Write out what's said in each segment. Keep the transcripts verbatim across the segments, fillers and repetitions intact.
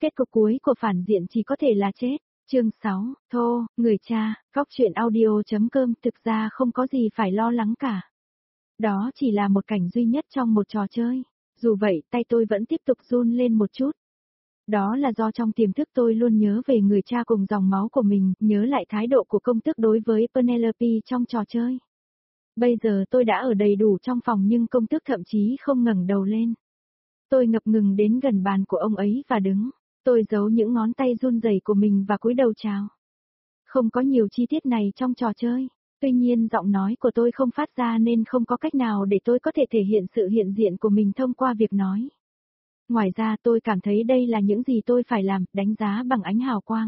Kết cục cuối của phản diện chỉ có thể là chết. Chương sáu, thô, người cha, góc truyện audio.com thực ra không có gì phải lo lắng cả. Đó chỉ là một cảnh duy nhất trong một trò chơi. Dù vậy, tay tôi vẫn tiếp tục run lên một chút. Đó là do trong tiềm thức tôi luôn nhớ về người cha cùng dòng máu của mình, nhớ lại thái độ của công tước đối với Penelope trong trò chơi. Bây giờ tôi đã ở đầy đủ trong phòng nhưng công tước thậm chí không ngẩng đầu lên. Tôi ngập ngừng đến gần bàn của ông ấy và đứng. Tôi giấu những ngón tay run rẩy của mình và cúi đầu chào. Không có nhiều chi tiết này trong trò chơi. Tuy nhiên giọng nói của tôi không phát ra nên không có cách nào để tôi có thể thể hiện sự hiện diện của mình thông qua việc nói. Ngoài ra tôi cảm thấy đây là những gì tôi phải làm, đánh giá bằng ánh hào quang.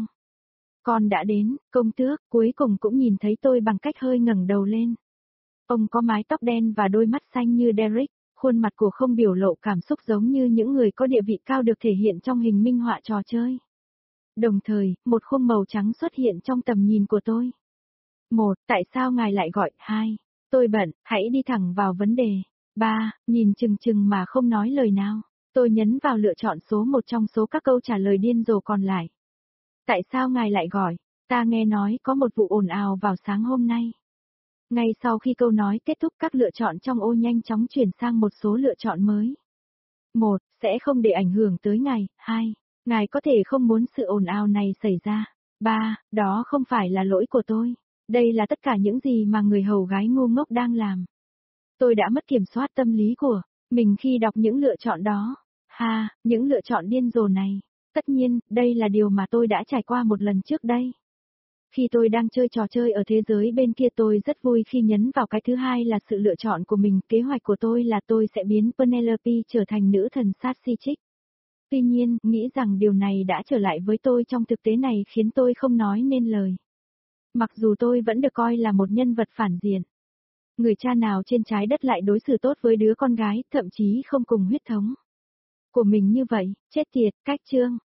Con đã đến, công tước, cuối cùng cũng nhìn thấy tôi bằng cách hơi ngẩng đầu lên. Ông có mái tóc đen và đôi mắt xanh như Derek, khuôn mặt của không biểu lộ cảm xúc giống như những người có địa vị cao được thể hiện trong hình minh họa trò chơi. Đồng thời, một khung màu trắng xuất hiện trong tầm nhìn của tôi. Một, tại sao ngài lại gọi? Hai, tôi bận, hãy đi thẳng vào vấn đề. Ba, nhìn chừng chừng mà không nói lời nào. Tôi nhấn vào lựa chọn số một trong số các câu trả lời điên rồ còn lại. Tại sao ngài lại gọi? Ta nghe nói có một vụ ồn ào vào sáng hôm nay. Ngay sau khi câu nói kết thúc các lựa chọn trong ô nhanh chóng chuyển sang một số lựa chọn mới. Một, sẽ không để ảnh hưởng tới ngài. Hai, ngài có thể không muốn sự ồn ào này xảy ra. Ba, đó không phải là lỗi của tôi. Đây là tất cả những gì mà người hầu gái ngu ngốc đang làm. Tôi đã mất kiểm soát tâm lý của mình khi đọc những lựa chọn đó. Ha, những lựa chọn điên rồ này. Tất nhiên, đây là điều mà tôi đã trải qua một lần trước đây. Khi tôi đang chơi trò chơi ở thế giới bên kia tôi rất vui khi nhấn vào cái thứ hai là sự lựa chọn của mình. Kế hoạch của tôi là tôi sẽ biến Penelope trở thành nữ thần sát si trích. Tuy nhiên, nghĩ rằng điều này đã trở lại với tôi trong thực tế này khiến tôi không nói nên lời. Mặc dù tôi vẫn được coi là một nhân vật phản diện. Người cha nào trên trái đất lại đối xử tốt với đứa con gái, thậm chí không cùng huyết thống của mình như vậy, chết tiệt, cách chương.